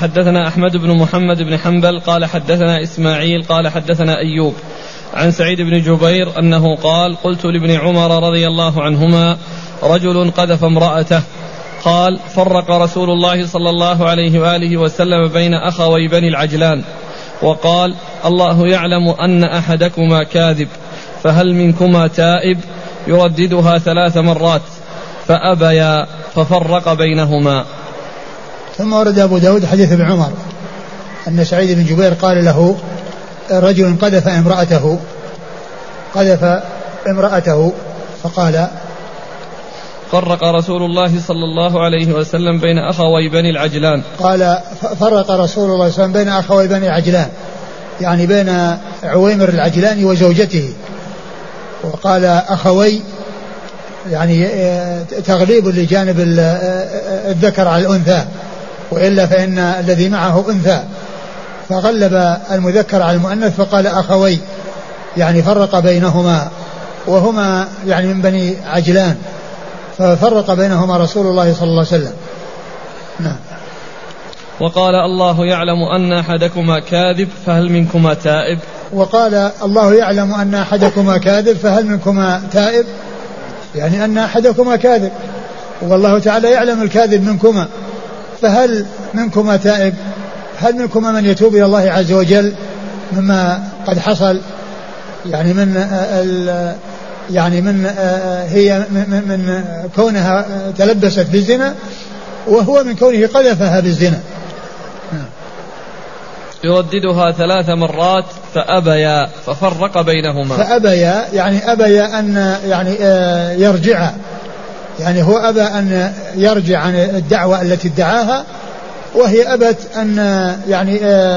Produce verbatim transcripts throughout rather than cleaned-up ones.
حدثنا أحمد بن محمد بن حنبل قال حدثنا إسماعيل قال حدثنا أيوب عن سعيد بن جبير أنه قال قلت لابن عمر رضي الله عنهما رجل قذف امرأته قال فرق رسول الله صلى الله عليه وآله وسلم بين أخوي بني العجلان وقال الله يعلم أن أحدكما كاذب فهل منكما تائب يرددها ثلاث مرات فأبيا ففرق بينهما. ثم ورد أبو داود حديث ابن عمر أن سعيد بن جبير قال له رجل قذف امرأته قذف امرأته فقال فرق رسول الله صلى الله عليه وسلم بين أخوي بني العجلان قال فرق رسول الله صلى الله عليه وسلم بين أخوي بني العجلان يعني بين عويمر العجلاني وزوجته وقال أخوي يعني تغليب لجانب الذكر على الأنثى وإلا فإن الذي معه أنثى فغلب المذكر على المؤنث فقال أخوي يعني فرق بينهما وهما يعني من بني عجلان ففرق بينهما رسول الله صلى الله عليه وسلم. نعم. وقال الله يعلم أن أحدكما كاذب فهل منكما تائب. وقال الله يعلم أن أحدكما كاذب فهل منكما تائب يعني أن أحدكما كاذب والله تعالى يعلم الكاذب منكما فهل منكما تائب هل منكما من يتوب إلى الله عز وجل مما قد حصل يعني من ال يعني من هي من, من كونها تلبست بالزنا وهو من كونه قذفها بالزنا. يرددها ثلاث مرات فأبيا ففرق بينهما. فأبيا يعني أبيا أن يعني يرجع يعني هو أبى أن يرجع عن الدعوة التي ادعاها وهي أبت أن يعني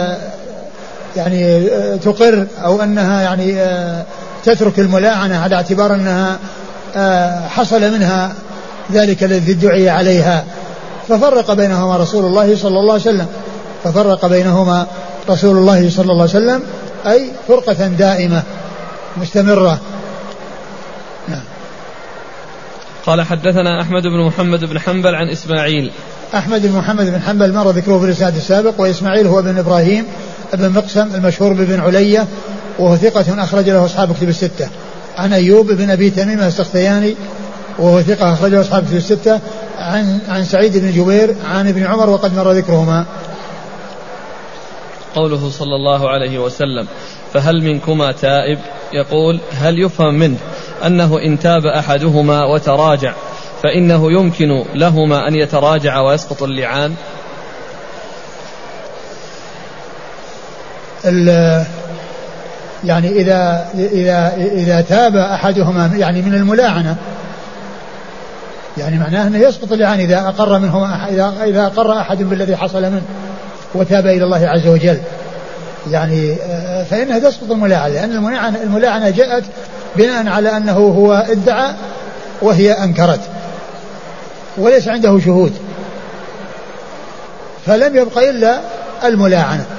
يعني تقر أو أنها يعني تترك الملاعنة على اعتبار أنها حصل منها ذلك الذي ادعي عليها ففرق بينهما رسول الله صلى الله عليه وسلم ففرق بينهما رسول الله صلى الله عليه وسلم أي فرقة دائمة مستمرة. نعم. قال حدثنا أحمد بن محمد بن حنبل عن إسماعيل. أحمد بن محمد بن حنبل مر ذكره في الإسناد السابق وإسماعيل هو بن إبراهيم بن مقسم المشهور بن علية وهو ثقة أخرج له أصحاب كتب الستة. عن أيوب بن أبي تميم السختياني وهو ثقة أخرج له أصحاب كتب الستة. عن عن سعيد بن جبير عن ابن عمر وقد مر ذكرهما. قوله صلى الله عليه وسلم فهل منكما تائب يقول هل يفهم منه أنه إن تاب أحدهما وتراجع فإنه يمكن لهما أن يتراجع ويسقط اللعان. يعني إذا إذا إذا تاب أحدهما يعني من الملاعنة يعني معناه أنه يسقط اللعان إذا أقر منهما إذا إذا أقر أحد بالذي حصل منه وتاب إلى الله عز وجل يعني فإنها تسقط الملاعنة لأن الملاعنة الملاعنة جاءت بناء على أنه هو ادعى وهي أنكرت وليس عنده شهود فلم يبق إلا الملاعنة